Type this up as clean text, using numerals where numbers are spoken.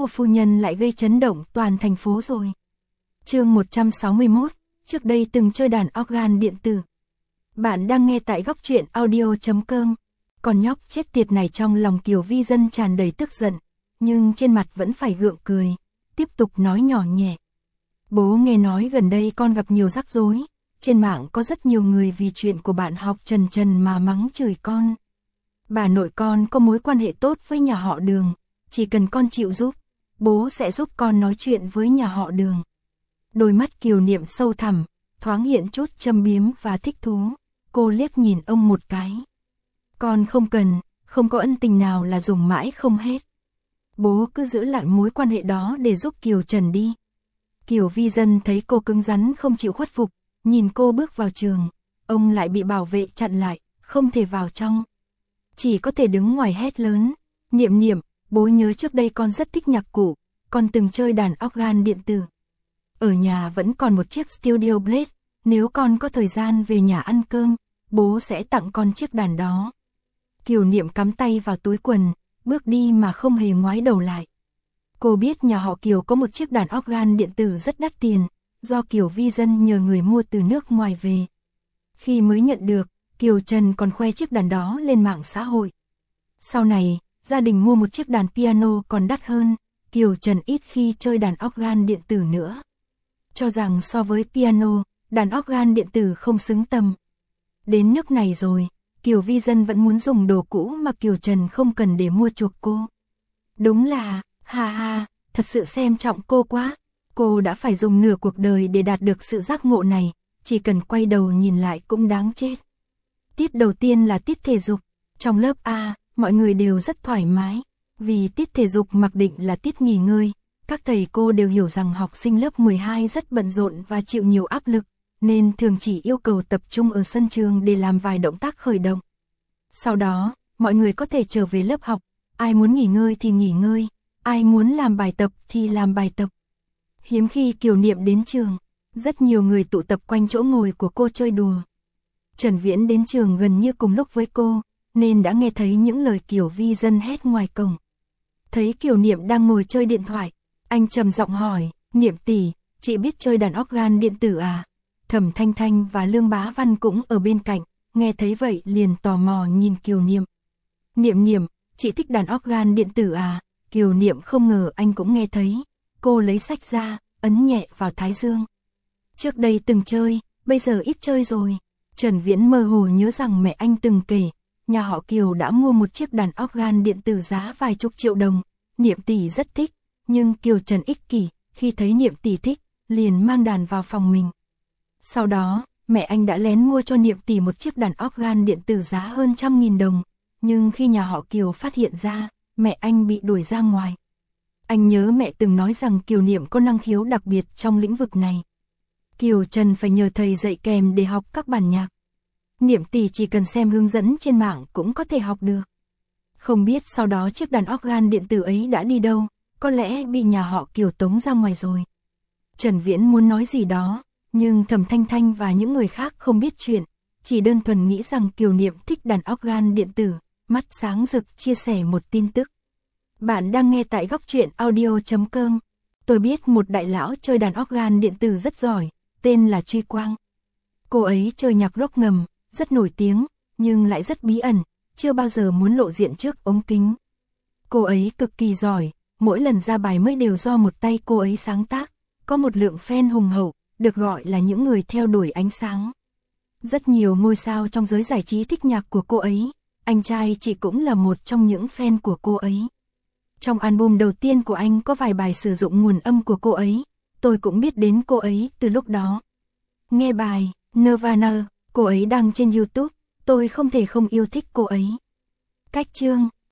của phu nhân lại gây chấn động toàn thành phố rồi. Chương 161, trước đây từng chơi đàn organ điện tử. Bạn đang nghe tại góc truyện audio.com. Con nhóc chết tiệt này trong lòng Kiều Vi Dân tràn đầy tức giận, nhưng trên mặt vẫn phải gượng cười, tiếp tục nói nhỏ nhẹ. Bố nghe nói gần đây con gặp nhiều rắc rối, trên mạng có rất nhiều người vì chuyện của bạn học Trần mà mắng chửi con. Bà nội con có mối quan hệ tốt với nhà họ Đường, chỉ cần con chịu giúp, bố sẽ giúp con nói chuyện với nhà họ Đường. Đôi mắt Kiều Niệm sâu thẳm, thoáng hiện chút châm biếm và thích thú, cô liếc nhìn ông một cái. Con không cần, không có ân tình nào là dùng mãi không hết. Bố cứ giữ lại mối quan hệ đó để giúp Kiều Trần đi. Kiều Vi Dân thấy cô cứng rắn không chịu khuất phục, nhìn cô bước vào trường, ông lại bị bảo vệ chặn lại, không thể vào trong. Chỉ có thể đứng ngoài hét lớn, Niệm Niệm, bố nhớ trước đây con rất thích nhạc cụ, con từng chơi đàn organ điện tử. Ở nhà vẫn còn một chiếc Studio Blade, nếu con có thời gian về nhà ăn cơm, bố sẽ tặng con chiếc đàn đó. Kiều Niệm cắm tay vào túi quần, bước đi mà không hề ngoái đầu lại. Cô biết nhà họ Kiều có một chiếc đàn organ điện tử rất đắt tiền, do Kiều Vi Dân nhờ người mua từ nước ngoài về. Khi mới nhận được, Kiều Trần còn khoe chiếc đàn đó lên mạng xã hội. Sau này, gia đình mua một chiếc đàn piano còn đắt hơn, Kiều Trần ít khi chơi đàn organ điện tử nữa. Cho rằng so với piano, đàn organ điện tử không xứng tầm. Đến nước này rồi, Kiều Vi Dân vẫn muốn dùng đồ cũ mà Kiều Trần không cần để mua chuộc cô. Đúng là, ha, thật sự xem trọng cô quá. Cô đã phải dùng nửa cuộc đời để đạt được sự giác ngộ này, chỉ cần quay đầu nhìn lại cũng đáng chết. Tiết đầu tiên là tiết thể dục. Trong lớp A, mọi người đều rất thoải mái, vì tiết thể dục mặc định là tiết nghỉ ngơi. Các thầy cô đều hiểu rằng học sinh lớp 12 rất bận rộn và chịu nhiều áp lực, nên thường chỉ yêu cầu tập trung ở sân trường để làm vài động tác khởi động. Sau đó, mọi người có thể trở về lớp học, ai muốn nghỉ ngơi thì nghỉ ngơi, ai muốn làm bài tập thì làm bài tập. Hiếm khi Kiều Niệm đến trường, rất nhiều người tụ tập quanh chỗ ngồi của cô chơi đùa. Trần Viễn đến trường gần như cùng lúc với cô, nên đã nghe thấy những lời Kiều Vi Dân hét ngoài cổng. Thấy Kiều Niệm đang ngồi chơi điện thoại, anh trầm giọng hỏi, Niệm tỷ, chị biết chơi đàn organ điện tử à? Thẩm Thanh Thanh và Lương Bá Văn cũng ở bên cạnh, nghe thấy vậy liền tò mò nhìn Kiều Niệm. Niệm, chị thích đàn organ điện tử à? Kiều Niệm không ngờ anh cũng nghe thấy, cô lấy sách ra, ấn nhẹ vào thái dương. Trước đây từng chơi, bây giờ ít chơi rồi. Trần Viễn mơ hồ nhớ rằng mẹ anh từng kể, nhà họ Kiều đã mua một chiếc đàn organ điện tử giá vài chục triệu đồng, Niệm tỷ rất thích, nhưng Kiều Trần ích kỷ, khi thấy Niệm tỷ thích, liền mang đàn vào phòng mình. Sau đó, mẹ anh đã lén mua cho Niệm tỷ một chiếc đàn organ điện tử giá hơn 100.000 đồng, nhưng khi nhà họ Kiều phát hiện ra, mẹ anh bị đuổi ra ngoài. Anh nhớ mẹ từng nói rằng Kiều Niệm có năng khiếu đặc biệt trong lĩnh vực này. Kiều Trần phải nhờ thầy dạy kèm để học các bản nhạc. Niệm tỷ chỉ cần xem hướng dẫn trên mạng cũng có thể học được. Không biết sau đó chiếc đàn organ điện tử ấy đã đi đâu, có lẽ bị nhà họ Kiều tống ra ngoài rồi. Trần Viễn muốn nói gì đó, nhưng Thẩm Thanh Thanh và những người khác không biết chuyện, chỉ đơn thuần nghĩ rằng Kiều Niệm thích đàn organ điện tử, mắt sáng rực chia sẻ một tin tức. Bạn đang nghe tại góc truyện audio.com. Tôi biết một đại lão chơi đàn organ điện tử rất giỏi, tên là Truy Quang. Cô ấy chơi nhạc rock ngầm, rất nổi tiếng, nhưng lại rất bí ẩn, chưa bao giờ muốn lộ diện trước ống kính. Cô ấy cực kỳ giỏi, mỗi lần ra bài mới đều do một tay cô ấy sáng tác, có một lượng fan hùng hậu, được gọi là những người theo đuổi ánh sáng. Rất nhiều ngôi sao trong giới giải trí thích nhạc của cô ấy, anh trai chị cũng là một trong những fan của cô ấy. Trong album đầu tiên của anh có vài bài sử dụng nguồn âm của cô ấy, tôi cũng biết đến cô ấy từ lúc đó. Nghe bài Nirvana, cô ấy đăng trên YouTube, tôi không thể không yêu thích cô ấy. Cách chương